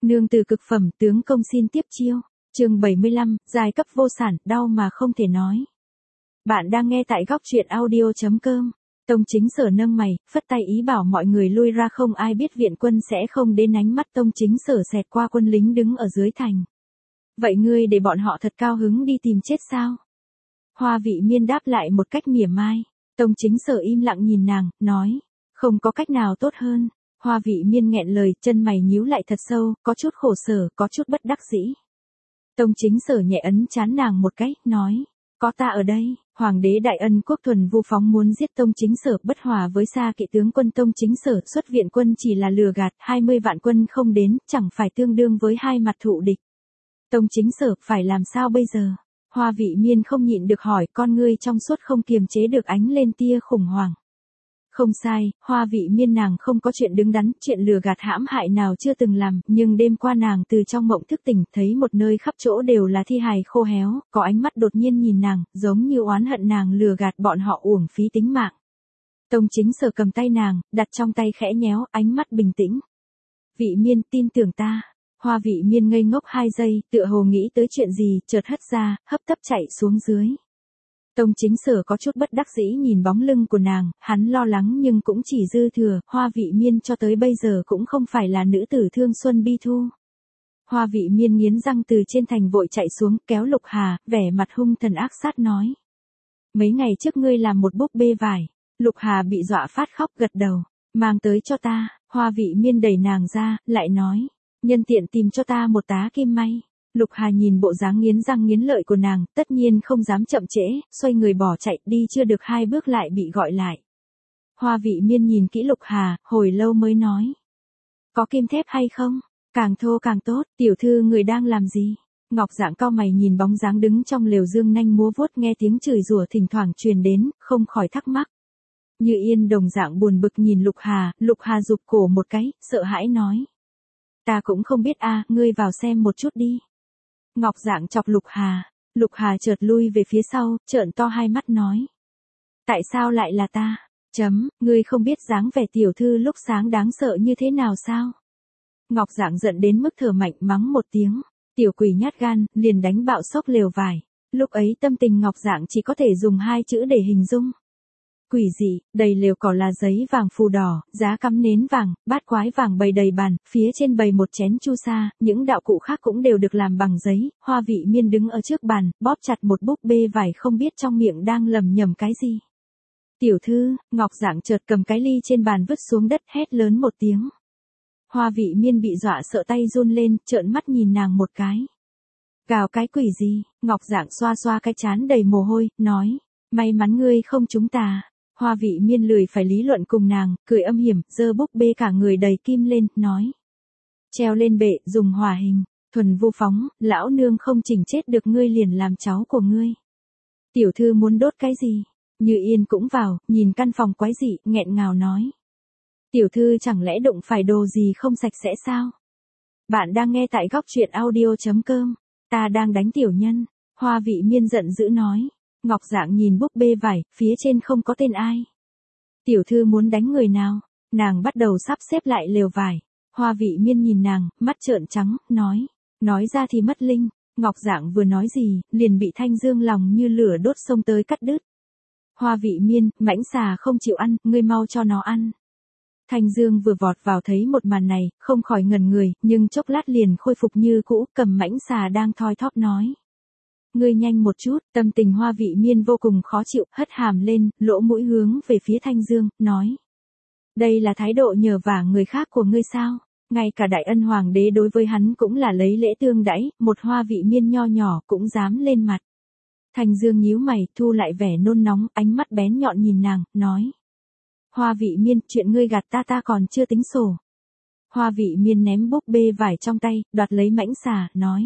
Nương từ cực phẩm, tướng công xin tiếp chiêu. Chương 75, giai cấp vô sản, đau mà không thể nói. Bạn đang nghe tại góc truyện audio.com. Tông Chính Sở nâng mày, phất tay ý bảo mọi người lui ra, không ai biết viện quân sẽ không đến. Ánh mắt Tông Chính Sở xẹt qua quân lính đứng ở dưới thành. Vậy ngươi để bọn họ thật cao hứng đi tìm chết sao? Hoa Vị Miên đáp lại một cách mỉa mai. Tông Chính Sở im lặng nhìn nàng, nói, không có cách nào tốt hơn. Hoa Vị Miên nghẹn lời, chân mày nhíu lại thật sâu, có chút khổ sở, có chút bất đắc dĩ. Tông Chính Sở nhẹ ấn trán nàng một cái, nói, có ta ở đây. Hoàng đế Đại Ân Quốc Thuần Vu Phóng muốn giết Tông Chính Sở, bất hòa với Sa Kỵ tướng quân Tông Chính Sở xuất viện quân chỉ là lừa gạt, 20 vạn quân không đến, chẳng phải tương đương với hai mặt thụ địch. Tông Chính Sở phải làm sao bây giờ? Hoa Vị Miên không nhịn được hỏi, con ngươi trong suốt không kiềm chế được ánh lên tia khủng hoảng. Không sai, Hoa Vị Miên nàng không có chuyện đứng đắn, chuyện lừa gạt hãm hại nào chưa từng làm, nhưng đêm qua nàng từ trong mộng thức tỉnh, thấy một nơi khắp chỗ đều là thi hài khô héo, có ánh mắt đột nhiên nhìn nàng, giống như oán hận nàng lừa gạt bọn họ uổng phí tính mạng. Tông Chính Sở cầm tay nàng, đặt trong tay khẽ nhéo, ánh mắt bình tĩnh. Vị Miên, tin tưởng ta. Hoa Vị Miên ngây ngốc 2 giây, tựa hồ nghĩ tới chuyện gì, chợt hất ra, hấp tấp chạy xuống dưới. Tông Chính Sở có chút bất đắc dĩ nhìn bóng lưng của nàng, hắn lo lắng nhưng cũng chỉ dư thừa, Hoa Vị Miên cho tới bây giờ cũng không phải là nữ tử thương xuân bi thu. Hoa Vị Miên nghiến răng từ trên thành vội chạy xuống, kéo Lục Hà, vẻ mặt hung thần ác sát nói. Mấy ngày trước ngươi làm một búp bê vải. Lục Hà bị dọa phát khóc, gật đầu. Mang tới cho ta. Hoa Vị Miên đẩy nàng ra, lại nói. Nhân tiện tìm cho ta một tá kim may. Lục Hà nhìn bộ dáng nghiến răng nghiến lợi của nàng, tất nhiên không dám chậm trễ, xoay người bỏ chạy, đi chưa được 2 bước lại bị gọi lại. Hoa Vị Miên nhìn kỹ Lục Hà, hồi lâu mới nói. Có kim thép hay không? Càng thô càng tốt, tiểu thư người đang làm gì? Ngọc Dạng cau mày nhìn bóng dáng đứng trong lều dương nanh múa vuốt, nghe tiếng chửi rủa thỉnh thoảng truyền đến, không khỏi thắc mắc. Như Yên đồng dạng buồn bực nhìn Lục Hà rụt cổ một cái, sợ hãi nói. Ta cũng không biết a, ngươi vào xem một chút đi. Ngọc Dạng chọc Lục Hà chợt lui về phía sau, trợn to hai mắt nói. Tại sao lại là ta? Ngươi không biết dáng vẻ tiểu thư lúc sáng đáng sợ như thế nào sao? Ngọc Dạng giận đến mức thở mạnh mắng một tiếng. Tiểu quỷ nhát gan, liền đánh bạo xốc lều vải. Lúc ấy tâm tình Ngọc Dạng chỉ có thể dùng 2 chữ để hình dung. Quỷ dị, đầy lều cỏ là giấy vàng phù đỏ, giá cắm nến vàng, bát quái vàng bày đầy bàn, phía trên bày một chén chu sa, những đạo cụ khác cũng đều được làm bằng giấy. Hoa Vị Miên đứng ở trước bàn, bóp chặt một búp bê vải, không biết trong miệng đang lầm nhầm cái gì. Tiểu thư, Ngọc Dạng chợt cầm cái ly trên bàn vứt xuống đất, hét lớn một tiếng. Hoa Vị Miên bị dọa sợ tay run lên, trợn mắt nhìn nàng một cái. Gào cái quỷ gì? Ngọc Dạng xoa xoa cái trán đầy mồ hôi, nói, may mắn ngươi không trúng tà. Hoa Vị Miên lười phải lý luận cùng nàng, cười âm hiểm, giơ búp bê cả người đầy kim lên, nói. Treo lên bệ, dùng hỏa hình. Thuần Vu Phóng, lão nương không chỉnh chết được ngươi liền làm cháu của ngươi. Tiểu thư muốn đốt cái gì? Như Yên cũng vào, nhìn căn phòng quái dị, nghẹn ngào nói. Tiểu thư chẳng lẽ đụng phải đồ gì không sạch sẽ sao? Bạn đang nghe tại góc truyện audio.com. Ta đang đánh tiểu nhân. Hoa Vị Miên giận dữ nói. Ngọc Dạng nhìn búp bê vải, phía trên không có tên ai. Tiểu thư muốn đánh người nào? Nàng bắt đầu sắp xếp lại lều vải. Hoa Vị Miên nhìn nàng, mắt trợn trắng, nói. Nói ra thì mất linh. Ngọc Dạng vừa nói gì, liền bị Thanh Dương lòng như lửa đốt xông tới cắt đứt. Hoa Vị Miên, mãnh xà không chịu ăn, ngươi mau cho nó ăn. Thanh Dương vừa vọt vào thấy một màn này, không khỏi ngẩn người, nhưng chốc lát liền khôi phục như cũ, cầm mãnh xà đang thoi thóp nói. Ngươi nhanh một chút, tâm tình Hoa Vị Miên vô cùng khó chịu, hất hàm lên, lỗ mũi hướng về phía Thanh Dương, nói. Đây là thái độ nhờ vả người khác của ngươi sao? Ngay cả Đại Ân Hoàng đế đối với hắn cũng là lấy lễ tương đãi, một Hoa Vị Miên nho nhỏ cũng dám lên mặt. Thanh Dương nhíu mày, thu lại vẻ nôn nóng, ánh mắt bén nhọn nhìn nàng, nói. Hoa Vị Miên, chuyện ngươi gạt ta còn chưa tính sổ. Hoa Vị Miên ném búp bê vải trong tay, đoạt lấy mãnh xà, nói.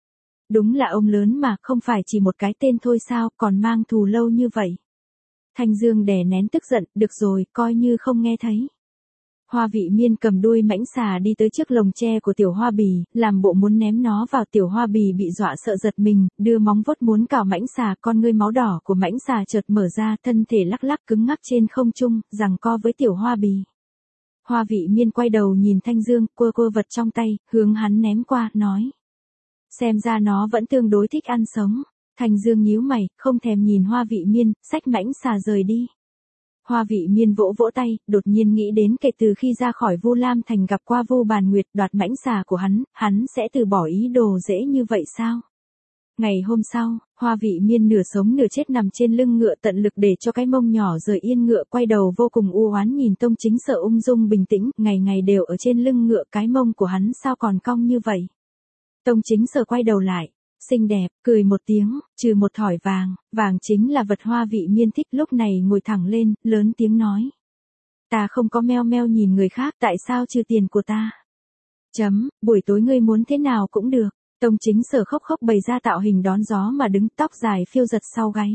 Đúng là ông lớn mà, không phải chỉ một cái tên thôi sao, còn mang thù lâu như vậy. Thanh Dương đè nén tức giận, được rồi, coi như không nghe thấy. Hoa Vị Miên cầm đuôi mãnh xà đi tới trước lồng tre của Tiểu Hoa Bì, làm bộ muốn ném nó vào. Tiểu Hoa Bì bị dọa sợ giật mình, đưa móng vuốt muốn cào mãnh xà, con ngươi máu đỏ của mãnh xà chợt mở ra, thân thể lắc lắc cứng ngắc trên không trung, giằng co với Tiểu Hoa Bì. Hoa Vị Miên quay đầu nhìn Thanh Dương, cua vật trong tay, hướng hắn ném qua, nói. Xem ra nó vẫn tương đối thích ăn sống. Thanh Dương nhíu mày, không thèm nhìn Hoa Vị Miên, xách mãnh xà rời đi. Hoa Vị Miên vỗ vỗ tay, đột nhiên nghĩ đến kể từ khi ra khỏi Vu Lam Thành gặp qua Vu Bàn Nguyệt đoạt mãnh xà của hắn sẽ từ bỏ ý đồ dễ như vậy sao? Ngày hôm sau, Hoa Vị Miên nửa sống nửa chết nằm trên lưng ngựa tận lực để cho cái mông nhỏ rời yên ngựa, quay đầu vô cùng u oán nhìn Tông Chính Sở ung dung bình tĩnh, ngày ngày đều ở trên lưng ngựa, cái mông của hắn sao còn cong như vậy? Tông Chính Sở quay đầu lại, xinh đẹp, cười một tiếng, trừ một thỏi vàng, vàng chính là vật Hoa Vị Miên thích, lúc này ngồi thẳng lên, lớn tiếng nói. Ta không có meo meo nhìn người khác, tại sao trừ tiền của ta? Buổi tối ngươi muốn thế nào cũng được. Tông Chính Sở khóc bày ra tạo hình đón gió mà đứng, tóc dài phiêu giật sau gáy.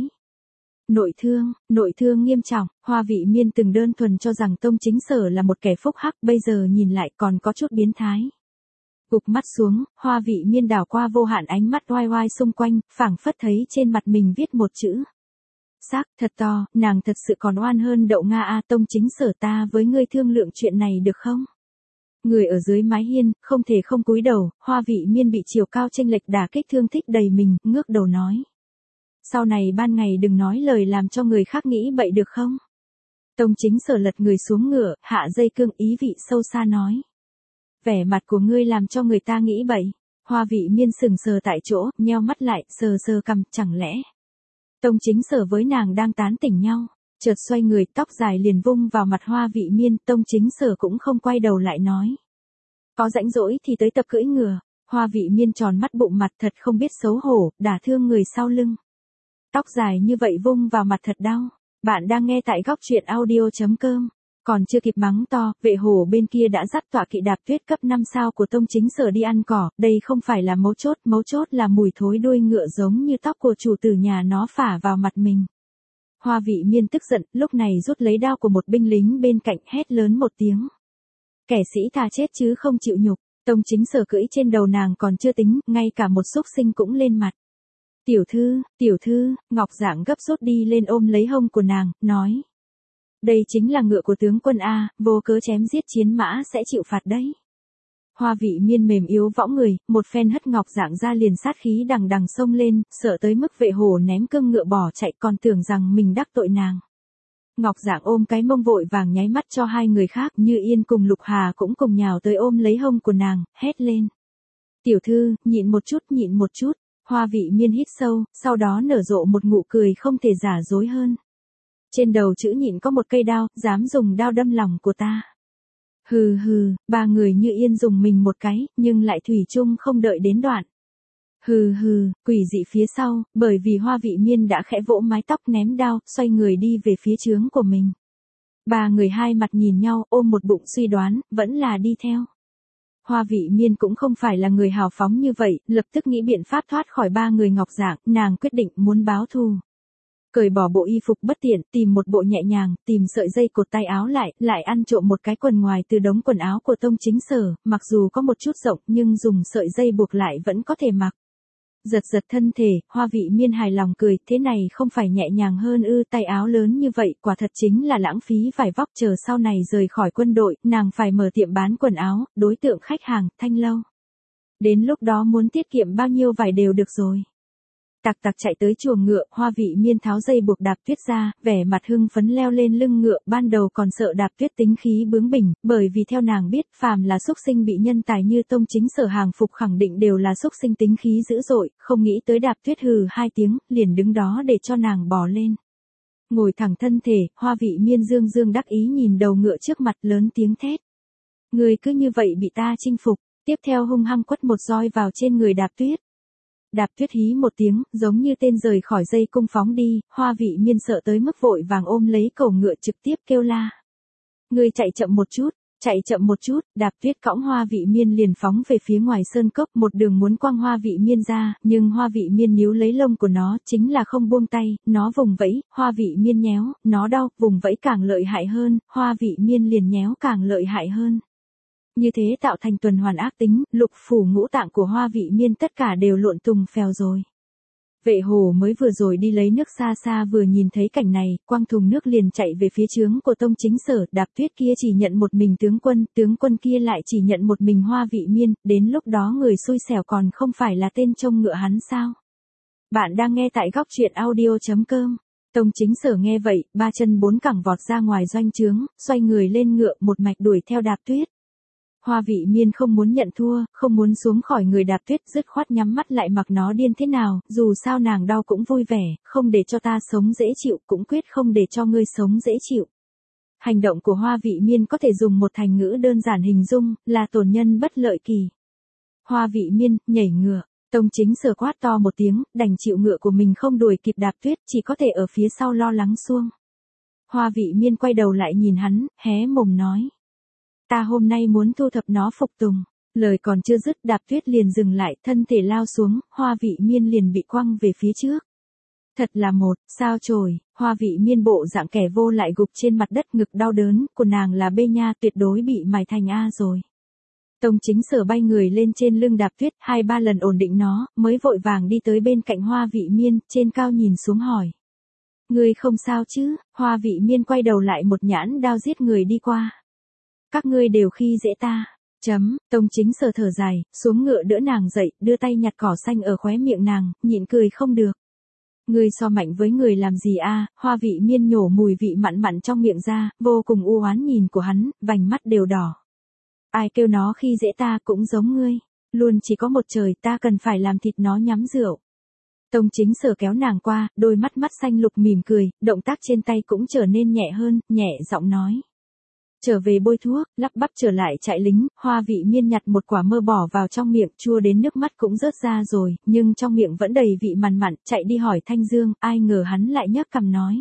Nội thương nghiêm trọng, Hoa Vị Miên từng đơn thuần cho rằng Tông Chính Sở là một kẻ phúc hắc, bây giờ nhìn lại còn có chút biến thái. Gục mắt xuống, Hoa Vị Miên đảo qua vô hạn ánh mắt oai oai xung quanh, phảng phất thấy trên mặt mình viết một chữ. Xác, thật to, nàng thật sự còn oan hơn đậu Nga a. Tông Chính Sở, ta với ngươi thương lượng chuyện này được không? Người ở dưới mái hiên, không thể không cúi đầu, Hoa Vị Miên bị chiều cao chênh lệch đả kích thương tích đầy mình, ngước đầu nói. Sau này ban ngày đừng nói lời làm cho người khác nghĩ bậy được không? Tông Chính Sở lật người xuống ngựa, hạ dây cương, ý vị sâu xa nói. Vẻ mặt của ngươi làm cho người ta nghĩ bậy. Hoa Vị Miên sừng sờ tại chỗ, nheo mắt lại, sờ cằm, chẳng lẽ. Tông Chính Sở với nàng đang tán tỉnh nhau. Chợt xoay người, tóc dài liền vung vào mặt Hoa Vị Miên, Tông Chính Sở cũng không quay đầu lại nói. Có rãnh rỗi thì tới tập cưỡi ngựa. Hoa Vị Miên tròn mắt bụng mặt, thật không biết xấu hổ, đả thương người sau lưng. Tóc dài như vậy vung vào mặt thật đau. Bạn đang nghe tại góc truyện audio.com. Còn chưa kịp mắng to, vệ hổ bên kia đã dắt tọa kỵ đạp tuyết cấp 5 sao của Tông Chính Sở đi ăn cỏ, đây không phải là mấu chốt là mùi thối đuôi ngựa giống như tóc của chủ tử nhà nó phả vào mặt mình. Hoa Vị Miên tức giận, lúc này rút lấy đao của một binh lính bên cạnh, hét lớn một tiếng. Kẻ sĩ thà chết chứ không chịu nhục. Tông Chính Sở cưỡi trên đầu nàng còn chưa tính, ngay cả một xúc sinh cũng lên mặt. Tiểu thư, Ngọc Dạng gấp rút đi lên ôm lấy hông của nàng, nói. Đây chính là ngựa của tướng quân A, vô cớ chém giết chiến mã sẽ chịu phạt đấy. Hoa Vị Miên mềm yếu võng người, một phen hất Ngọc Dạng ra liền sát khí đằng xông lên, sợ tới mức vệ hổ ném cương ngựa bỏ chạy, còn tưởng rằng mình đắc tội nàng. Ngọc Dạng ôm cái mông vội vàng nháy mắt cho hai người khác, Như Yên cùng Lục Hà cũng cùng nhào tới ôm lấy hông của nàng, hét lên. Tiểu thư, nhịn một chút. Hoa Vị Miên hít sâu, sau đó nở rộ một nụ cười không thể giả dối hơn. Trên đầu chữ nhịn có một cây đao, dám dùng đao đâm lòng của ta. Hừ, ba người Như Yên dùng mình một cái, nhưng lại thủy chung không đợi đến đoạn. Hừ, quỷ dị phía sau, bởi vì Hoa Vị Miên đã khẽ vỗ mái tóc ném đao, xoay người đi về phía trướng của mình. Ba người hai mặt nhìn nhau, ôm một bụng suy đoán, vẫn là đi theo. Hoa Vị Miên cũng không phải là người hào phóng như vậy, lập tức nghĩ biện pháp thoát khỏi ba người Ngọc Dạng, nàng quyết định muốn báo thù. Cởi bỏ bộ y phục bất tiện, tìm một bộ nhẹ nhàng, tìm sợi dây cột tay áo lại ăn trộm một cái quần ngoài từ đống quần áo của Tông Chính Sở, mặc dù có một chút rộng nhưng dùng sợi dây buộc lại vẫn có thể mặc. Giật thân thể, Hoa Vị Miên hài lòng cười, thế này không phải nhẹ nhàng hơn ư? Tay áo lớn như vậy, quả thật chính là lãng phí vải vóc, chờ sau này rời khỏi quân đội, nàng phải mở tiệm bán quần áo, đối tượng khách hàng, Thanh Lâu. Đến lúc đó muốn tiết kiệm bao nhiêu vải đều được rồi. Tặc chạy tới chuồng ngựa, Hoa Vị Miên tháo dây buộc đạp tuyết ra, vẻ mặt hưng phấn leo lên lưng ngựa, ban đầu còn sợ đạp tuyết tính khí bướng bỉnh, bởi vì theo nàng biết, phàm là xúc sinh bị nhân tài như Tông Chính Sở hàng phục khẳng định đều là xúc sinh tính khí dữ dội, không nghĩ tới đạp tuyết hừ hai tiếng, liền đứng đó để cho nàng bò lên. Ngồi thẳng thân thể, Hoa Vị Miên dương đắc ý nhìn đầu ngựa trước mặt, lớn tiếng thét. Người cứ như vậy bị ta chinh phục, tiếp theo hung hăng quất một roi vào trên người đạp tuyết. Đạp tuyết hí một tiếng, giống như tên rời khỏi dây cung phóng đi, Hoa Vị Miên sợ tới mức vội vàng ôm lấy cổ ngựa trực tiếp kêu la. Người chạy chậm một chút, đạp tuyết cõng Hoa Vị Miên liền phóng về phía ngoài sơn cốc, một đường muốn quăng Hoa Vị Miên ra, nhưng Hoa Vị Miên níu lấy lông của nó, chính là không buông tay, nó vùng vẫy, Hoa Vị Miên nhéo, nó đau, vùng vẫy càng lợi hại hơn, Hoa Vị Miên liền nhéo càng lợi hại hơn. Như thế tạo thành tuần hoàn ác tính, lục phủ ngũ tạng của Hoa Vị Miên tất cả đều lộn tùng phèo rồi. Vệ hổ mới vừa rồi đi lấy nước xa xa vừa nhìn thấy cảnh này, quăng thùng nước liền chạy về phía trướng của Tông Chính Sở, Đạp Tuyết kia chỉ nhận một mình tướng quân kia lại chỉ nhận một mình Hoa Vị Miên, đến lúc đó người xui xẻo còn không phải là tên trông ngựa hắn sao? Bạn đang nghe tại góc truyện audio.com. Tông Chính Sở nghe vậy, ba chân bốn cẳng vọt ra ngoài doanh trướng, xoay người lên ngựa một mạch đuổi theo Đạp Tuyết. Hoa Vị Miên không muốn nhận thua, không muốn xuống khỏi người Đạp Tuyết, dứt khoát nhắm mắt lại mặc nó điên thế nào, dù sao nàng đau cũng vui vẻ, không để cho ta sống dễ chịu, cũng quyết không để cho ngươi sống dễ chịu. Hành động của Hoa Vị Miên có thể dùng một thành ngữ đơn giản hình dung, là tổn nhân bất lợi kỳ. Hoa Vị Miên, nhảy ngựa. Tông Chính Sở quát to một tiếng, đành chịu ngựa của mình không đuổi kịp Đạp Tuyết, chỉ có thể ở phía sau lo lắng xuông. Hoa Vị Miên quay đầu lại nhìn hắn, hé mồm nói. Ta hôm nay muốn thu thập nó phục tùng. Lời còn chưa dứt, Đạp Tuyết liền dừng lại, thân thể lao xuống, Hoa Vị Miên liền bị quăng về phía trước. Thật là một, sao chổi, Hoa Vị Miên bộ dạng kẻ vô lại gục trên mặt đất, ngực đau đớn, của nàng là bê nha, tuyệt đối bị mài thành A rồi. Tông Chính Sở bay người lên trên lưng Đạp Tuyết, 2-3 lần ổn định nó, mới vội vàng đi tới bên cạnh Hoa Vị Miên, trên cao nhìn xuống hỏi. Ngươi không sao chứ? Hoa Vị Miên quay đầu lại, một nhãn đao giết người đi qua. Các ngươi đều khi dễ ta. Tông Chính Sở thở dài, xuống ngựa đỡ nàng dậy, đưa tay nhặt cỏ xanh ở khóe miệng nàng, nhịn cười không được. Ngươi so mạnh với người làm gì a? Hoa Vị Miên nhổ mùi vị mặn mặn trong miệng ra, vô cùng u oán nhìn của hắn, vành mắt đều đỏ. Ai kêu nó khi dễ ta cũng giống ngươi, luôn chỉ có một trời, ta cần phải làm thịt nó nhắm rượu. Tông Chính Sở kéo nàng qua, đôi mắt mắt xanh lục mỉm cười, động tác trên tay cũng trở nên nhẹ hơn, nhẹ giọng nói. Trở về bôi thuốc, lắp bắp trở lại trại lính, Hoa Vị Miên nhặt một quả mơ bỏ vào trong miệng, chua đến nước mắt cũng rớt ra rồi, nhưng trong miệng vẫn đầy vị mặn mặn, chạy đi hỏi Thanh Dương, ai ngờ hắn lại nhấc cằm nói.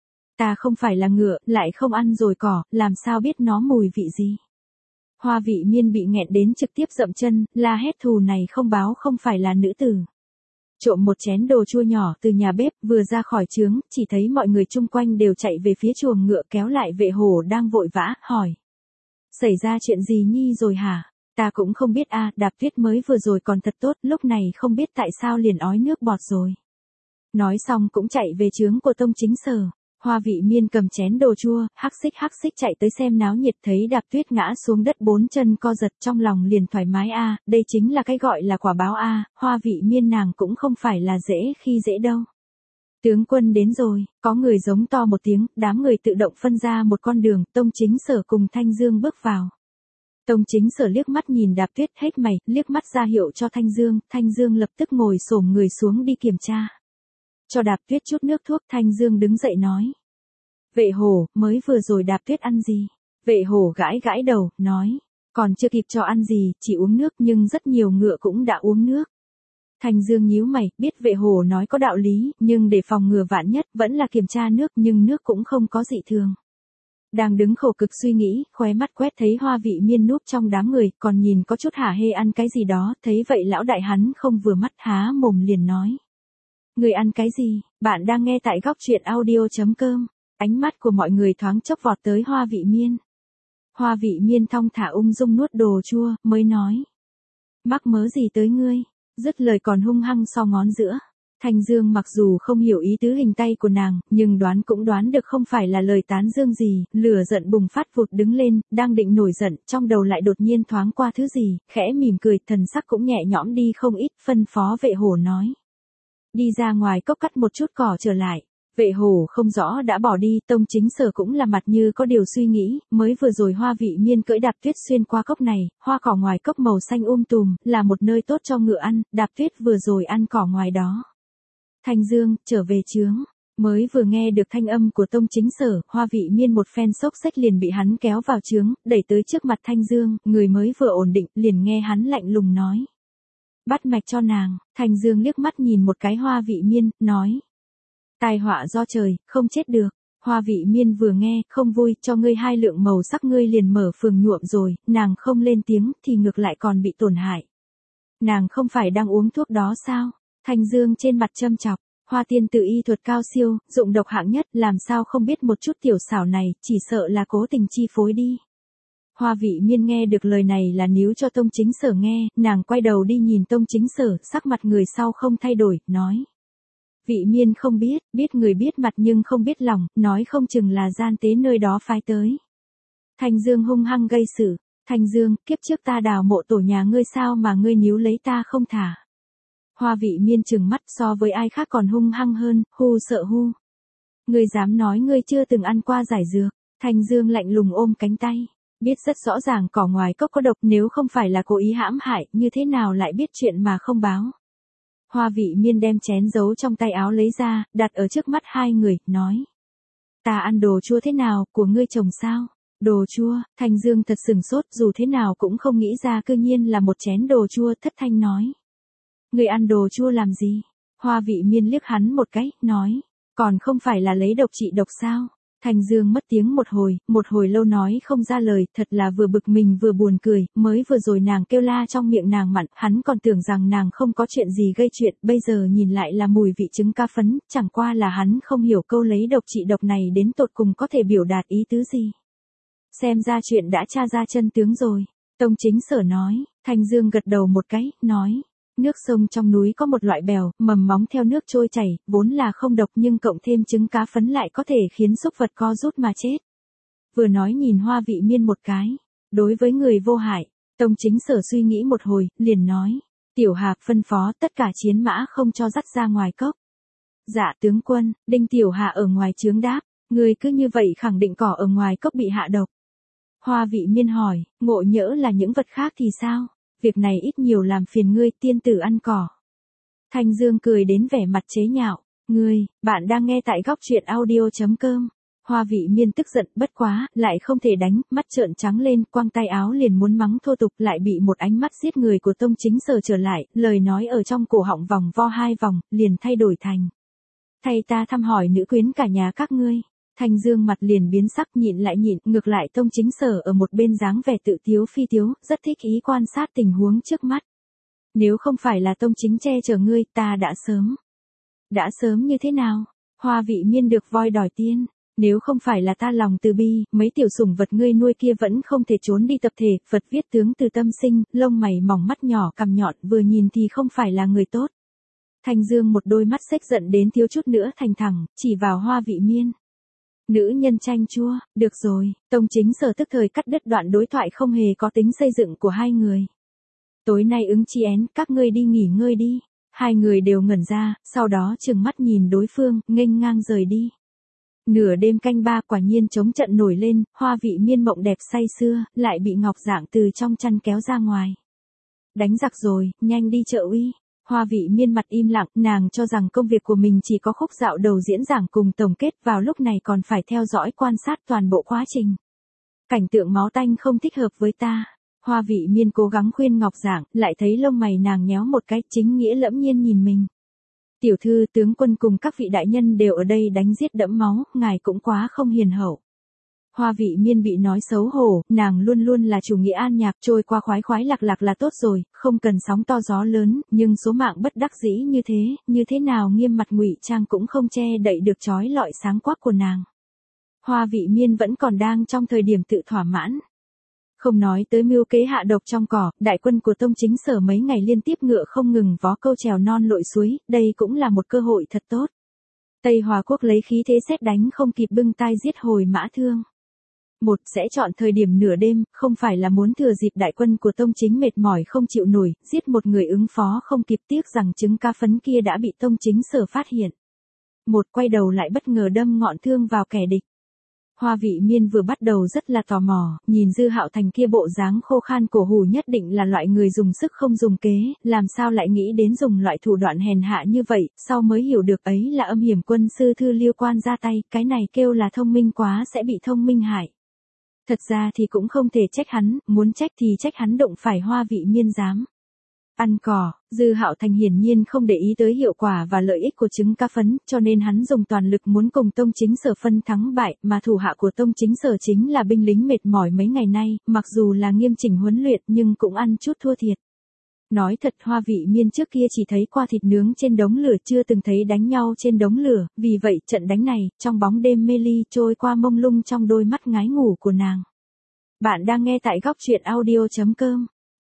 Ta không phải là ngựa, lại không ăn rồi cỏ, làm sao biết nó mùi vị gì. Hoa Vị Miên bị nghẹn đến trực tiếp dậm chân, la hét thù này không báo không phải là nữ tử. Trộm một chén đồ chua nhỏ từ nhà bếp, vừa ra khỏi trướng, chỉ thấy mọi người chung quanh đều chạy về phía chuồng ngựa, kéo lại Vệ Hổ đang vội vã, hỏi. Xảy ra chuyện gì nhi rồi hả? Ta cũng không biết a. Đạp Tuyết mới vừa rồi còn thật tốt, lúc này không biết tại sao liền ói nước bọt rồi. Nói xong cũng chạy về trướng của Tông Chính Sở. Hoa Vị Miên cầm chén đồ chua, hắc xích chạy tới xem náo nhiệt, thấy Đạp Tuyết ngã xuống đất bốn chân co giật, trong lòng liền thoải mái a, đây chính là cái gọi là quả báo a, Hoa Vị Miên nàng cũng không phải là dễ khi dễ đâu. Tướng quân đến rồi, có người giống to một tiếng, đám người tự động phân ra một con đường, Tông Chính Sở cùng Thanh Dương bước vào. Tông Chính Sở liếc mắt nhìn Đạp Tuyết, hết mày, liếc mắt ra hiệu cho Thanh Dương lập tức ngồi xổm người xuống đi kiểm tra. Cho Đạp Tuyết chút nước thuốc, Thanh Dương đứng dậy nói. Vệ Hổ, mới vừa rồi Đạp Tuyết ăn gì? Vệ Hổ gãi đầu, nói. Còn chưa kịp cho ăn gì, chỉ uống nước, nhưng rất nhiều ngựa cũng đã uống nước. Thanh Dương nhíu mày, biết Vệ Hổ nói có đạo lý, nhưng để phòng ngừa vạn nhất, vẫn là kiểm tra nước, nhưng nước cũng không có dị thường. Đang đứng khổ cực suy nghĩ, khóe mắt quét thấy Hoa Vị Miên núp trong đám người, còn nhìn có chút hả hê ăn cái gì đó, thấy vậy lão đại hắn không vừa mắt, há mồm liền nói. Người ăn cái gì? Bạn đang nghe tại góc truyện audio.com. Ánh mắt của mọi người thoáng chốc vọt tới Hoa Vị Miên. Hoa Vị Miên thong thả ung dung nuốt đồ chua, mới nói. Mắc mớ gì tới ngươi? Dứt lời còn hung hăng so ngón giữa. Thanh Dương mặc dù không hiểu ý tứ hình tay của nàng, nhưng đoán cũng đoán được không phải là lời tán dương gì, lửa giận bùng phát vụt đứng lên, đang định nổi giận, trong đầu lại đột nhiên thoáng qua thứ gì, khẽ mỉm cười, thần sắc cũng nhẹ nhõm đi không ít, phân phó Vệ Hổ nói. Đi ra ngoài cốc cắt một chút cỏ trở lại. Vệ Hổ không rõ đã bỏ đi, Tông Chính Sở cũng là mặt như có điều suy nghĩ, mới vừa rồi Hoa Vị Miên cưỡi Đạp Tuyết xuyên qua cốc này, hoa cỏ ngoài cốc màu xanh tùm, là một nơi tốt cho ngựa ăn, Đạp Tuyết vừa rồi ăn cỏ ngoài đó. Thanh Dương, trở về trướng. Mới vừa nghe được thanh âm của Tông Chính Sở, Hoa Vị Miên một phen xốc xách liền bị hắn kéo vào trướng, đẩy tới trước mặt Thanh Dương, người mới vừa ổn định, liền nghe hắn lạnh lùng nói. Bắt mạch cho nàng. Thanh Dương liếc mắt nhìn một cái Hoa Vị Miên, nói. Tai họa do trời, không chết được. Hoa Vị Miên vừa nghe, không vui, cho ngươi 2 lượng màu sắc ngươi liền mở phường nhuộm rồi, nàng không lên tiếng, thì ngược lại còn bị tổn hại. Nàng không phải đang uống thuốc đó sao? Thanh Dương trên mặt châm chọc, Hoa tiên tử y thuật cao siêu, dụng độc hạng nhất, làm sao không biết một chút tiểu xảo này, chỉ sợ là cố tình chi phối đi. Hoa Vị Miên nghe được lời này là níu cho Tông Chính Sở nghe, nàng quay đầu đi nhìn Tông Chính Sở, sắc mặt người sau không thay đổi, nói. Vị Miên không biết, biết người biết mặt nhưng không biết lòng, nói không chừng là gian tế nơi đó phái tới. Thanh Dương hung hăng gây sự. Thanh Dương, kiếp trước ta đào mộ tổ nhà ngươi sao mà ngươi níu lấy ta không thả. Hoa Vị Miên trừng mắt, so với ai khác còn hung hăng hơn, hu sợ hu. Ngươi dám nói ngươi chưa từng ăn qua giải dược. Thanh Dương lạnh lùng ôm cánh tay. Biết rất rõ ràng cỏ ngoài cốc có độc, nếu không phải là cố ý hãm hại, như thế nào lại biết chuyện mà không báo. Hoa Vị Miên đem chén giấu trong tay áo lấy ra, đặt ở trước mắt hai người, nói. Ta ăn đồ chua thế nào, của ngươi chồng sao? Đồ chua. Thanh Dương thật sừng sốt, dù thế nào cũng không nghĩ ra cư nhiên là một chén đồ chua, thất thanh nói. Ngươi ăn đồ chua làm gì? Hoa Vị Miên liếc hắn một cái, nói. Còn không phải là lấy độc trị độc sao? Thanh Dương mất tiếng một hồi lâu nói không ra lời, thật là vừa bực mình vừa buồn cười, mới vừa rồi nàng kêu la trong miệng nàng mặn, hắn còn tưởng rằng nàng không có chuyện gì gây chuyện, bây giờ nhìn lại là mùi vị trứng cá phấn, chẳng qua là hắn không hiểu câu lấy độc trị độc này đến tột cùng có thể biểu đạt ý tứ gì. Xem ra chuyện đã tra ra chân tướng rồi, Tông Chính Sở nói. Thanh Dương gật đầu một cái, nói. Nước sông trong núi có một loại bèo, mầm móng theo nước trôi chảy, vốn là không độc nhưng cộng thêm trứng cá phấn lại có thể khiến súc vật co rút mà chết. Vừa nói nhìn Hoa Vị Miên một cái. Đối với người vô hại, Tông Chính Sở suy nghĩ một hồi, liền nói. Tiểu Hạc phân phó tất cả chiến mã không cho dắt ra ngoài cốc. Dạ tướng quân, Đinh Tiểu Hạ ở ngoài trướng đáp. Người cứ như vậy khẳng định cỏ ở ngoài cốc bị hạ độc. Hoa Vị Miên hỏi, ngộ nhỡ là những vật khác thì sao? Việc này ít nhiều làm phiền ngươi, tiên tử ăn cỏ. Thanh Dương cười đến vẻ mặt chế nhạo. Bạn đang nghe tại góc truyện audio.com. Hoa Vị Miên tức giận bất quá, lại không thể đánh, mắt trợn trắng lên, quăng tay áo liền muốn mắng thô tục, lại bị một ánh mắt giết người của Tông Chính Sở trở lại, lời nói ở trong cổ họng vòng vo hai vòng, liền thay đổi thành. Thay ta thăm hỏi nữ quyến cả nhà các ngươi. Thanh Dương mặt liền biến sắc, nhịn lại nhịn, ngược lại Tông Chính Sở ở một bên dáng vẻ tự tiếu phi tiếu, rất thích ý quan sát tình huống trước mắt. Nếu không phải là Tông Chính che chở ngươi, ta đã sớm. Đã sớm như thế nào? Hoa Vị Miên được voi đòi tiên. Nếu không phải là ta lòng từ bi, mấy tiểu sủng vật ngươi nuôi kia vẫn không thể trốn đi tập thể, Phật viết tướng từ tâm sinh, lông mày mỏng mắt nhỏ cằm nhọn, vừa nhìn thì không phải là người tốt. Thanh Dương một đôi mắt xếch giận đến thiếu chút nữa thành thẳng, chỉ vào Hoa Vị Miên. Nữ nhân chanh chua, được rồi, Tông Chính Sở tức thời cắt đứt đoạn đối thoại không hề có tính xây dựng của hai người. Tối nay ứng chi én, các ngươi đi nghỉ ngơi đi. Hai người đều ngẩn ra, sau đó trừng mắt nhìn đối phương, nghênh ngang rời đi. Nửa đêm canh ba quả nhiên chống trận nổi lên, Hoa Vị Miên mộng đẹp say sưa, lại bị Ngọc Dạng từ trong chăn kéo ra ngoài. Đánh giặc rồi, nhanh đi trợ uy. Hoa Vị Miên mặt im lặng, nàng cho rằng công việc của mình chỉ có khúc dạo đầu diễn giảng cùng tổng kết, vào lúc này còn phải theo dõi quan sát toàn bộ quá trình. Cảnh tượng máu tanh không thích hợp với ta. Hoa Vị Miên cố gắng khuyên Ngọc Dạng, lại thấy lông mày nàng nhéo một cái, chính nghĩa lẫm nhiên nhìn mình. Tiểu thư, tướng quân cùng các vị đại nhân đều ở đây đánh giết đẫm máu, ngài cũng quá không hiền hậu. Hoa Vị Miên bị nói xấu hổ, nàng luôn luôn là chủ nghĩa an nhạc, trôi qua khoái khoái lạc lạc là tốt rồi, không cần sóng to gió lớn, nhưng số mạng bất đắc dĩ như thế nào nghiêm mặt ngụy trang cũng không che đậy được chói lọi sáng quắc của nàng. Hoa Vị Miên vẫn còn đang trong thời điểm tự thỏa mãn. Không nói tới mưu kế hạ độc trong cỏ, đại quân của Tông Chính Sở mấy ngày liên tiếp ngựa không ngừng vó câu trèo non lội suối, đây cũng là một cơ hội thật tốt. Tây Hòa Quốc lấy khí thế sét đánh không kịp bưng tai giết hồi Mã Thương. Sẽ chọn thời điểm nửa đêm, không phải là muốn thừa dịp đại quân của Tông Chính mệt mỏi không chịu nổi, giết một người ứng phó không kịp, tiếc rằng trứng cá phấn kia đã bị Tông Chính Sở phát hiện. Quay đầu lại bất ngờ đâm ngọn thương vào kẻ địch. Hoa Vị Miên vừa bắt đầu rất là tò mò, nhìn Dư Hạo Thành kia bộ dáng khô khan cổ hủ nhất định là loại người dùng sức không dùng kế, làm sao lại nghĩ đến dùng loại thủ đoạn hèn hạ như vậy, sau mới hiểu được ấy là âm hiểm quân sư Thư Liêu Quan ra tay, cái này kêu là thông minh quá sẽ bị thông minh hại. Thật ra thì cũng không thể trách hắn, muốn trách thì trách hắn đụng phải Hoa Vị Miên dám ăn cỏ. Dư Hạo Thành hiển nhiên không để ý tới hiệu quả và lợi ích của trứng cá phấn, cho nên hắn dùng toàn lực muốn cùng Tông Chính Sở phân thắng bại, mà thủ hạ của Tông Chính Sở chính là binh lính mệt mỏi mấy ngày nay, mặc dù là nghiêm chỉnh huấn luyện nhưng cũng ăn chút thua thiệt. Nói thật, Hoa Vị Miên trước kia chỉ thấy qua thịt nướng trên đống lửa, chưa từng thấy đánh nhau trên đống lửa, vì vậy trận đánh này, trong bóng đêm mê ly trôi qua mông lung trong đôi mắt ngái ngủ của nàng. Bạn đang nghe tại góc truyện audio.com.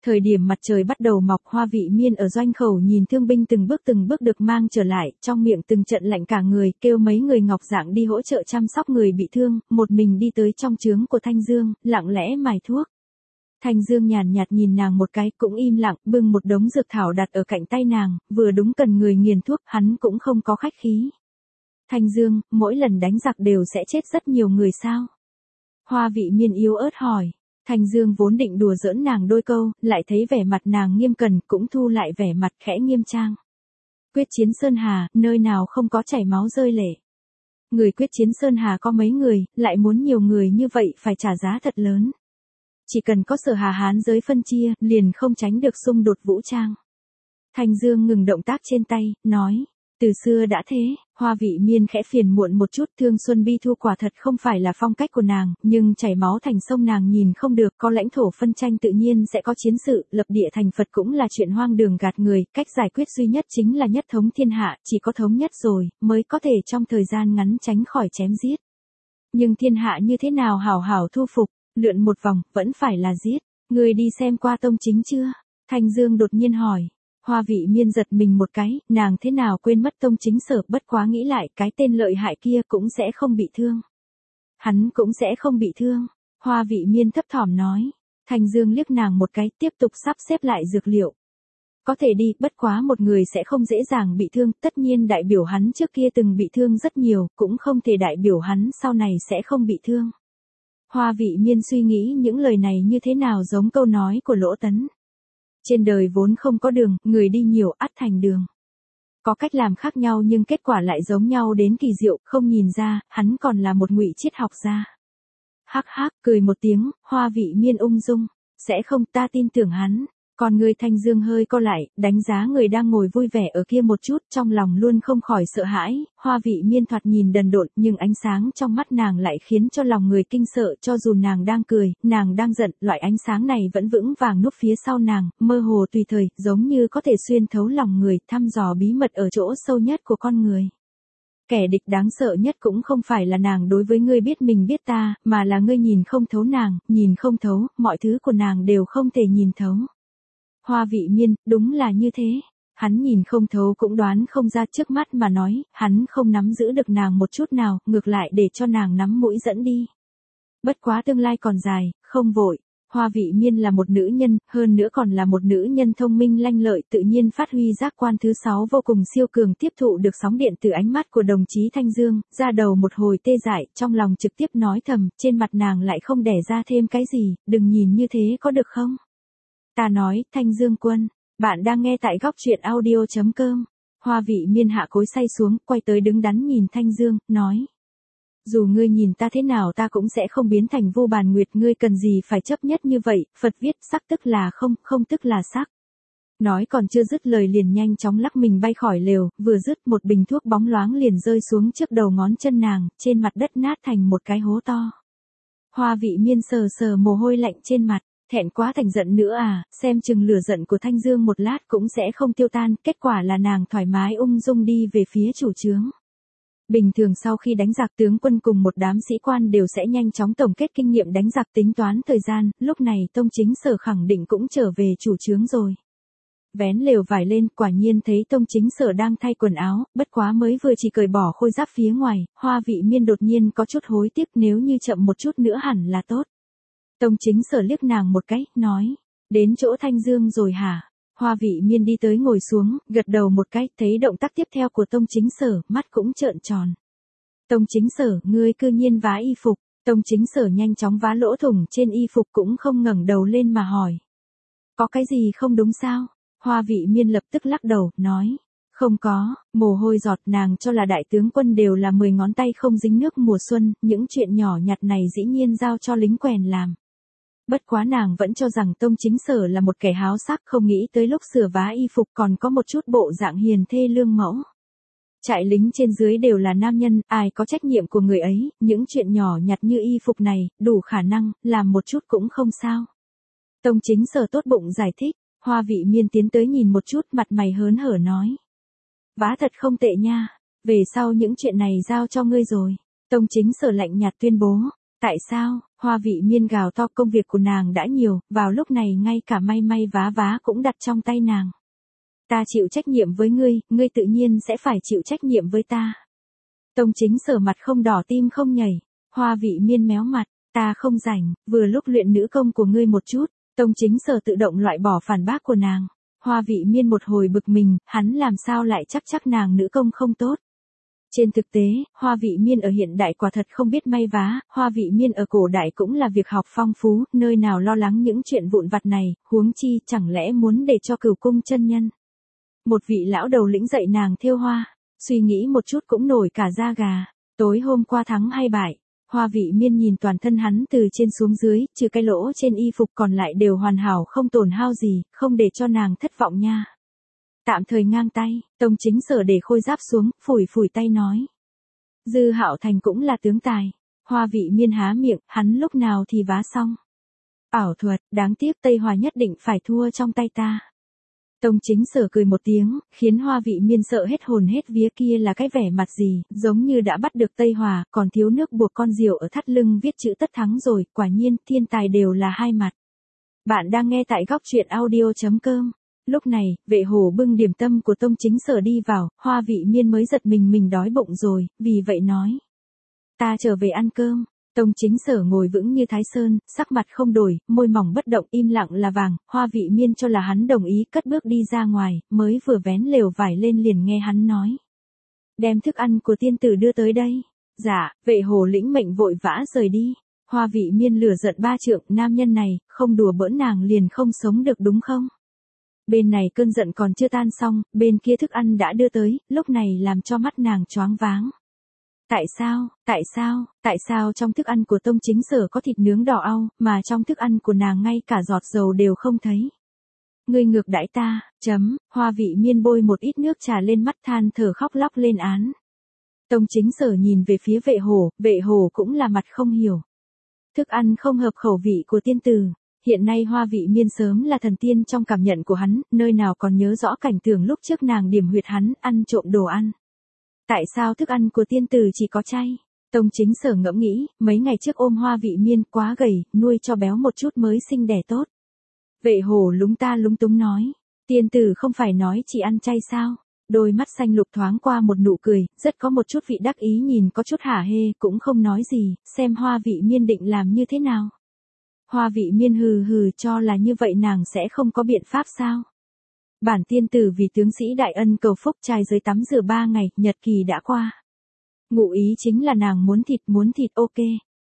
Thời điểm mặt trời bắt đầu mọc, Hoa Vị Miên ở doanh khẩu nhìn thương binh từng bước được mang trở lại, trong miệng từng trận lạnh cả người, kêu mấy người Ngọc Dạng đi hỗ trợ chăm sóc người bị thương, một mình đi tới trong trướng của Thanh Dương, lặng lẽ mài thuốc. Thanh Dương nhàn nhạt nhìn nàng một cái, cũng im lặng, bưng một đống dược thảo đặt ở cạnh tay nàng, vừa đúng cần người nghiền thuốc, hắn cũng không có khách khí. Thanh Dương, mỗi lần đánh giặc đều sẽ chết rất nhiều người sao? Hoa Vị Miên yếu ớt hỏi. Thanh Dương vốn định đùa giỡn nàng đôi câu, lại thấy vẻ mặt nàng nghiêm cẩn, cũng thu lại vẻ mặt khẽ nghiêm trang. Quyết chiến Sơn Hà, nơi nào không có chảy máu rơi lệ. Người quyết chiến Sơn Hà có mấy người, lại muốn nhiều người như vậy phải trả giá thật lớn. Chỉ cần có Sở Hà Hán giới phân chia, liền không tránh được xung đột vũ trang. Thanh Dương ngừng động tác trên tay, nói. Từ xưa đã thế, Hoa Vị Miên khẽ phiền muộn một chút, thương xuân bi thu quả thật không phải là phong cách của nàng, nhưng chảy máu thành sông nàng nhìn không được, có lãnh thổ phân tranh tự nhiên sẽ có chiến sự, lập địa thành Phật cũng là chuyện hoang đường gạt người, cách giải quyết duy nhất chính là nhất thống thiên hạ, chỉ có thống nhất rồi, mới có thể trong thời gian ngắn tránh khỏi chém giết. Nhưng thiên hạ như thế nào hảo hảo thu phục, lượn một vòng, vẫn phải là giết. Người đi xem qua tông chính chưa? Thanh Dương đột nhiên hỏi. Hoa Vị Miên giật mình một cái, nàng thế nào quên mất tông chính Sở, bất quá nghĩ lại, cái tên lợi hại kia cũng sẽ không bị thương. Hắn cũng sẽ không bị thương. Hoa Vị Miên thấp thỏm nói. Thanh Dương liếc nàng một cái, tiếp tục sắp xếp lại dược liệu. Có thể đi, bất quá một người sẽ không dễ dàng bị thương, tất nhiên đại biểu hắn trước kia từng bị thương rất nhiều, cũng không thể đại biểu hắn sau này sẽ không bị thương. Hoa Vị Miên suy nghĩ những lời này như thế nào giống câu nói của Lỗ Tấn. Trên đời vốn không có đường, người đi nhiều ắt thành đường. Có cách làm khác nhau nhưng kết quả lại giống nhau đến kỳ diệu, không nhìn ra, hắn còn là một ngụy triết học gia. Hắc hắc, cười một tiếng, Hoa Vị Miên ung dung. Sẽ không, ta tin tưởng hắn. Còn người Thanh Dương hơi co lại, đánh giá người đang ngồi vui vẻ ở kia một chút, trong lòng luôn không khỏi sợ hãi. Hoa Vị Miên thoạt nhìn đần độn, nhưng ánh sáng trong mắt nàng lại khiến cho lòng người kinh sợ, cho dù nàng đang cười, nàng đang giận, loại ánh sáng này vẫn vững vàng núp phía sau nàng, mơ hồ tùy thời, giống như có thể xuyên thấu lòng người, thăm dò bí mật ở chỗ sâu nhất của con người. Kẻ địch đáng sợ nhất cũng không phải là nàng đối với ngươi biết mình biết ta, mà là ngươi nhìn không thấu nàng, nhìn không thấu, mọi thứ của nàng đều không thể nhìn thấu. Hoa Vị Miên, đúng là như thế. Hắn nhìn không thấu cũng đoán không ra, trước mắt mà nói, hắn không nắm giữ được nàng một chút nào, ngược lại để cho nàng nắm mũi dẫn đi. Bất quá tương lai còn dài, không vội. Hoa Vị Miên là một nữ nhân, hơn nữa còn là một nữ nhân thông minh lanh lợi, tự nhiên phát huy giác quan thứ 6 vô cùng siêu cường, tiếp thụ được sóng điện từ ánh mắt của đồng chí Thanh Dương, ra đầu một hồi tê dại, trong lòng trực tiếp nói thầm, trên mặt nàng lại không đẻ ra thêm cái gì, đừng nhìn như thế có được không? Ta nói, Thanh Dương Quân, bạn đang nghe tại góc truyện audio.com. Hoa Vị Miên hạ cối xay xuống, quay tới đứng đắn nhìn Thanh Dương, nói. Dù ngươi nhìn ta thế nào ta cũng sẽ không biến thành vô bàn nguyệt, ngươi cần gì phải chấp nhất như vậy, Phật viết sắc tức là không, không tức là sắc. Nói còn chưa dứt lời liền nhanh chóng lắc mình bay khỏi lều, vừa dứt một bình thuốc bóng loáng liền rơi xuống trước đầu ngón chân nàng, trên mặt đất nát thành một cái hố to. Hoa Vị Miên sờ sờ mồ hôi lạnh trên mặt. Thẹn quá thành giận nữa à, xem chừng lửa giận của Thanh Dương một lát cũng sẽ không tiêu tan, kết quả là nàng thoải mái ung dung đi về phía chủ trướng. Bình thường sau khi đánh giặc, tướng quân cùng một đám sĩ quan đều sẽ nhanh chóng tổng kết kinh nghiệm đánh giặc, tính toán thời gian, lúc này tông chính Sở khẳng định cũng trở về chủ trướng rồi. Vén lều vải lên, quả nhiên thấy tông chính Sở đang thay quần áo, bất quá mới vừa chỉ cởi bỏ khôi giáp phía ngoài, Hoa Vị Miên đột nhiên có chút hối tiếc, nếu như chậm một chút nữa hẳn là tốt. Tông chính Sở liếc nàng một cái, nói, đến chỗ Thanh Dương rồi hả? Hoa Vị Miên đi tới ngồi xuống, gật đầu một cái, thấy động tác tiếp theo của tông chính Sở, mắt cũng trợn tròn. Tông chính Sở, ngươi cư nhiên vá y phục. Tông chính Sở nhanh chóng vá lỗ thủng trên y phục, cũng không ngẩng đầu lên mà hỏi. Có cái gì không đúng sao? Hoa Vị Miên lập tức lắc đầu, nói. Không có, mồ hôi giọt, nàng cho là đại tướng quân đều là 10 ngón tay không dính nước mùa xuân, những chuyện nhỏ nhặt này dĩ nhiên giao cho lính quèn làm. Bất quá nàng vẫn cho rằng tông chính Sở là một kẻ háo sắc, không nghĩ tới lúc sửa vá y phục còn có một chút bộ dạng hiền thê lương mẫu. Trại lính trên dưới đều là nam nhân, ai có trách nhiệm của người ấy, những chuyện nhỏ nhặt như y phục này, đủ khả năng, làm một chút cũng không sao. Tông chính Sở tốt bụng giải thích, Hoa Vị Miên tiến tới nhìn một chút, mặt mày hớn hở nói. Vá thật không tệ nha, về sau những chuyện này giao cho ngươi rồi. Tông chính Sở lạnh nhạt tuyên bố. Tại sao? Hoa Vị Miên gào to, công việc của nàng đã nhiều, vào lúc này ngay cả may may vá vá cũng đặt trong tay nàng. Ta chịu trách nhiệm với ngươi, ngươi tự nhiên sẽ phải chịu trách nhiệm với ta. Tông Chính Sở mặt không đỏ tim không nhảy. Hoa Vị Miên méo mặt, ta không rảnh, vừa lúc luyện nữ công của ngươi một chút. Tông Chính Sở tự động loại bỏ phản bác của nàng. Hoa Vị Miên một hồi bực mình, hắn làm sao lại chắc nàng nữ công không tốt. Trên thực tế, Hoa Vị Miên ở hiện đại quả thật không biết may vá, Hoa Vị Miên ở cổ đại cũng là việc học phong phú, nơi nào lo lắng những chuyện vụn vặt này, huống chi chẳng lẽ muốn để cho Cửu Cung chân nhân. Một vị lão đầu lĩnh dạy nàng thêu hoa, suy nghĩ một chút cũng nổi cả da gà. Tối hôm qua thắng hay bại, Hoa Vị Miên nhìn toàn thân hắn từ trên xuống dưới, trừ cái lỗ trên y phục còn lại đều hoàn hảo không tổn hao gì, không để cho nàng thất vọng nha. Tạm thời ngang tay, Tông Chính Sở để khôi giáp xuống, phủi phủi tay nói. Dư Hạo Thành cũng là tướng tài. Hoa Vị Miên há miệng, hắn lúc nào thì vá xong. Ảo thuật, đáng tiếc Tây Hòa nhất định phải thua trong tay ta. Tông Chính Sở cười một tiếng, khiến Hoa Vị Miên sợ hết hồn hết vía, kia là cái vẻ mặt gì, giống như đã bắt được Tây Hòa, còn thiếu nước buộc con diều ở thắt lưng viết chữ tất thắng rồi, quả nhiên, thiên tài đều là hai mặt. Bạn đang nghe tại góc truyện audio.com. Lúc này, vệ hổ bưng điểm tâm của Tông Chính Sở đi vào, Hoa Vị Miên mới giật mình đói bụng rồi, vì vậy nói. Ta trở về ăn cơm. Tông Chính Sở ngồi vững như Thái Sơn, sắc mặt không đổi, môi mỏng bất động, im lặng là vàng. Hoa Vị Miên cho là hắn đồng ý, cất bước đi ra ngoài, mới vừa vén lều vải lên liền nghe hắn nói. Đem thức ăn của tiên tử đưa tới đây. Dạ, vệ hổ lĩnh mệnh vội vã rời đi. Hoa Vị Miên lửa giận ba trượng, nam nhân này, không đùa bỡn nàng liền không sống được đúng không? Bên này cơn giận còn chưa tan xong, bên kia thức ăn đã đưa tới, lúc này làm cho mắt nàng choáng váng. Tại sao trong thức ăn của Tông Chính Sở có thịt nướng đỏ au, mà trong thức ăn của nàng ngay cả giọt dầu đều không thấy. Ngươi ngược đãi ta, Hoa Vị Miên bôi một ít nước trà lên mắt than thở khóc lóc lên án. Tông Chính Sở nhìn về phía vệ hổ cũng là mặt không hiểu. Thức ăn không hợp khẩu vị của tiên tử. Hiện nay Hoa Vị Miên sớm là thần tiên trong cảm nhận của hắn, nơi nào còn nhớ rõ cảnh tượng lúc trước nàng điểm huyệt hắn, ăn trộm đồ ăn. Tại sao thức ăn của tiên tử chỉ có chay? Tông Chính Sở ngẫm nghĩ, mấy ngày trước ôm Hoa Vị Miên quá gầy, nuôi cho béo một chút mới sinh đẻ tốt. Vệ hổ lúng ta lúng túng nói, tiên tử không phải nói chỉ ăn chay sao? Đôi mắt xanh lục thoáng qua một nụ cười, rất có một chút vị đắc ý, nhìn có chút hả hê, cũng không nói gì, xem Hoa Vị Miên định làm như thế nào. Hoa Vị Miên hừ hừ, cho là như vậy nàng sẽ không có biện pháp sao? Bản tiên tử vì tướng sĩ đại ân cầu phúc trai giới tắm rửa 3 ngày, nhật kỳ đã qua. Ngụ ý chính là nàng muốn thịt ok.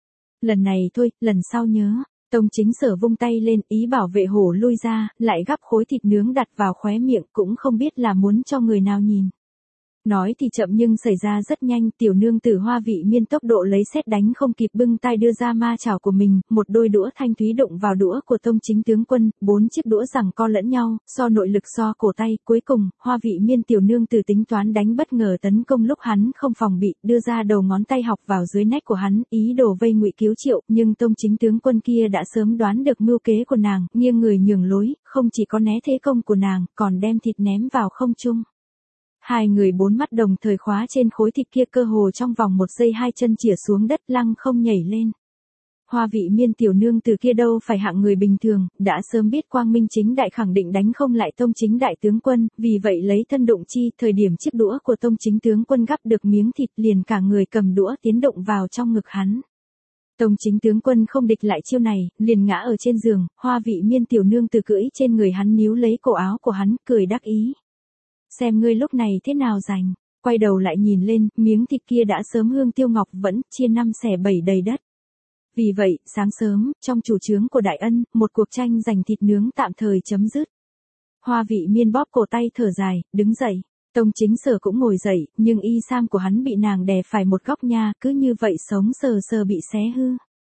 Lần này thôi, lần sau nhớ. Tông Chính Sở vung tay lên, ý bảo vệ hổ lui ra, lại gắp khối thịt nướng đặt vào khóe miệng, cũng không biết là muốn cho người nào nhìn. Nói thì chậm nhưng xảy ra rất nhanh, tiểu nương tử Hoa Vị Miên tốc độ lấy sét đánh không kịp, bưng tay đưa ra ma chảo của mình, một đôi đũa thanh thúy đụng vào đũa của Tông Chính tướng quân, 4 chiếc đũa giằng co lẫn nhau, so nội lực so cổ tay, cuối cùng, Hoa Vị Miên tiểu nương tử tính toán đánh bất ngờ tấn công lúc hắn không phòng bị, đưa ra đầu ngón tay học vào dưới nách của hắn, ý đồ vây ngụy cứu triệu, nhưng Tông Chính tướng quân kia đã sớm đoán được mưu kế của nàng, nghiêng người nhường lối, không chỉ có né thế công của nàng, còn đem thịt ném vào không trung. Hai người bốn mắt đồng thời khóa trên khối thịt kia, cơ hồ trong vòng 1 giây hai chân chĩa xuống đất, lăng không nhảy lên. Hoa Vị Miên tiểu nương từ kia đâu phải hạng người bình thường, đã sớm biết quang minh chính đại khẳng định đánh không lại Tông Chính đại tướng quân, vì vậy lấy thân đụng chi, thời điểm chiếc đũa của Tông Chính tướng quân gắp được miếng thịt liền cả người cầm đũa tiến động vào trong ngực hắn. Tông Chính tướng quân không địch lại chiêu này, liền ngã ở trên giường, Hoa Vị Miên tiểu nương từ cưỡi trên người hắn níu lấy cổ áo của hắn, cười đắc ý. Xem ngươi lúc này thế nào rành, quay đầu lại nhìn lên, miếng thịt kia đã sớm hương tiêu ngọc vẫn, chia 5 xẻ 7 đầy đất. Vì vậy, sáng sớm, trong chủ trướng của Đại Ân, một cuộc tranh giành thịt nướng tạm thời chấm dứt. Hoa Vị Miên bóp cổ tay thở dài, đứng dậy. Tông Chính Sở cũng ngồi dậy, nhưng y sam của hắn bị nàng đè phải một góc nha, cứ như vậy sống sờ sờ bị xé hư.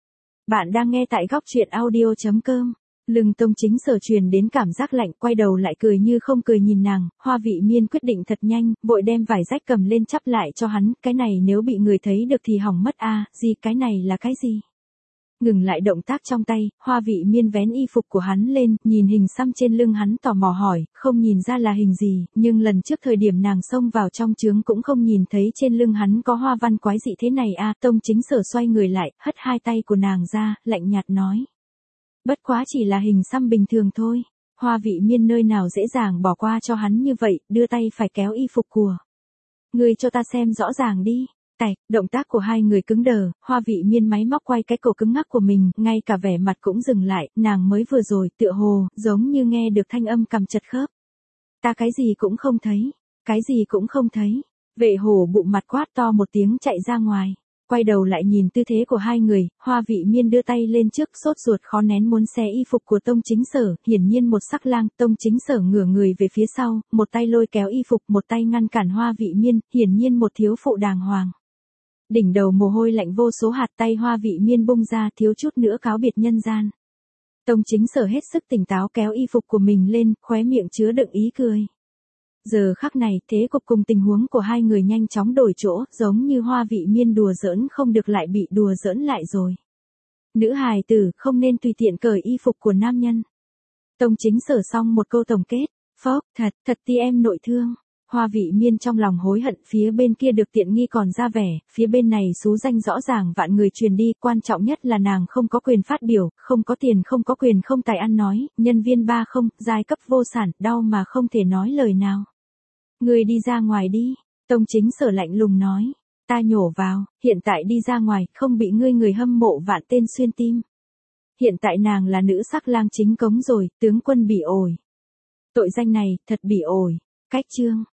Bạn đang nghe tại góc truyện audio.com. Lưng Tông Chính Sở truyền đến cảm giác lạnh, quay đầu lại cười như không cười nhìn nàng. Hoa Vị Miên quyết định thật nhanh, vội đem vải rách cầm lên chắp lại cho hắn, cái này nếu bị người thấy được thì hỏng mất a. Gì cái này là cái gì? Ngừng lại động tác trong tay, Hoa Vị Miên vén y phục của hắn lên, nhìn hình xăm trên lưng hắn tò mò hỏi, không nhìn ra là hình gì, nhưng lần trước thời điểm nàng xông vào trong trướng cũng không nhìn thấy trên lưng hắn có hoa văn quái dị thế này a. Tông Chính Sở xoay người lại, hất hai tay của nàng ra, lạnh nhạt nói. Bất quá chỉ là hình xăm bình thường thôi. Hoa Vị Miên nơi nào dễ dàng bỏ qua cho hắn như vậy, đưa tay phải kéo y phục của. Ngươi cho ta xem rõ ràng đi. Tạch, động tác của hai người cứng đờ, Hoa Vị Miên máy móc quay cái cổ cứng ngắc của mình, ngay cả vẻ mặt cũng dừng lại, nàng mới vừa rồi, tựa hồ, giống như nghe được thanh âm cầm chật khớp. Ta cái gì cũng không thấy, cái gì cũng không thấy. Vệ hổ bụng mặt quát to một tiếng chạy ra ngoài. Quay đầu lại nhìn tư thế của hai người, Hoa Vị Miên đưa tay lên trước, sốt ruột khó nén muốn xé y phục của Tông Chính Sở, hiển nhiên một sắc lang. Tông Chính Sở ngửa người về phía sau, một tay lôi kéo y phục, một tay ngăn cản Hoa Vị Miên, hiển nhiên một thiếu phụ đàng hoàng. Đỉnh đầu mồ hôi lạnh vô số hạt, tay Hoa Vị Miên bung ra, thiếu chút nữa cáo biệt nhân gian. Tông Chính Sở hết sức tỉnh táo kéo y phục của mình lên, khóe miệng chứa đựng ý cười. Giờ khắc này, thế cục cùng tình huống của hai người nhanh chóng đổi chỗ, giống như Hoa Vị Miên đùa giỡn không được lại bị đùa giỡn lại rồi. Nữ hài tử không nên tùy tiện cởi y phục của nam nhân. Tông Chính Sở xong một câu tổng kết, phốc, thật ti em nội thương. Hoa Vị Miên trong lòng hối hận, phía bên kia được tiện nghi còn ra vẻ, phía bên này xú danh rõ ràng vạn người truyền đi, quan trọng nhất là nàng không có quyền phát biểu, không có tiền, không có quyền, không tài ăn nói, nhân viên 30, giai cấp vô sản, đau mà không thể nói lời nào. Ngươi đi ra ngoài đi, Tông Chính Sở lạnh lùng nói, ta nhổ vào, hiện tại đi ra ngoài, không bị người hâm mộ vạn tên xuyên tim. Hiện tại nàng là nữ sắc lang chính cống rồi, tướng quân bị ổi. Tội danh này, thật bị ổi. Cách chương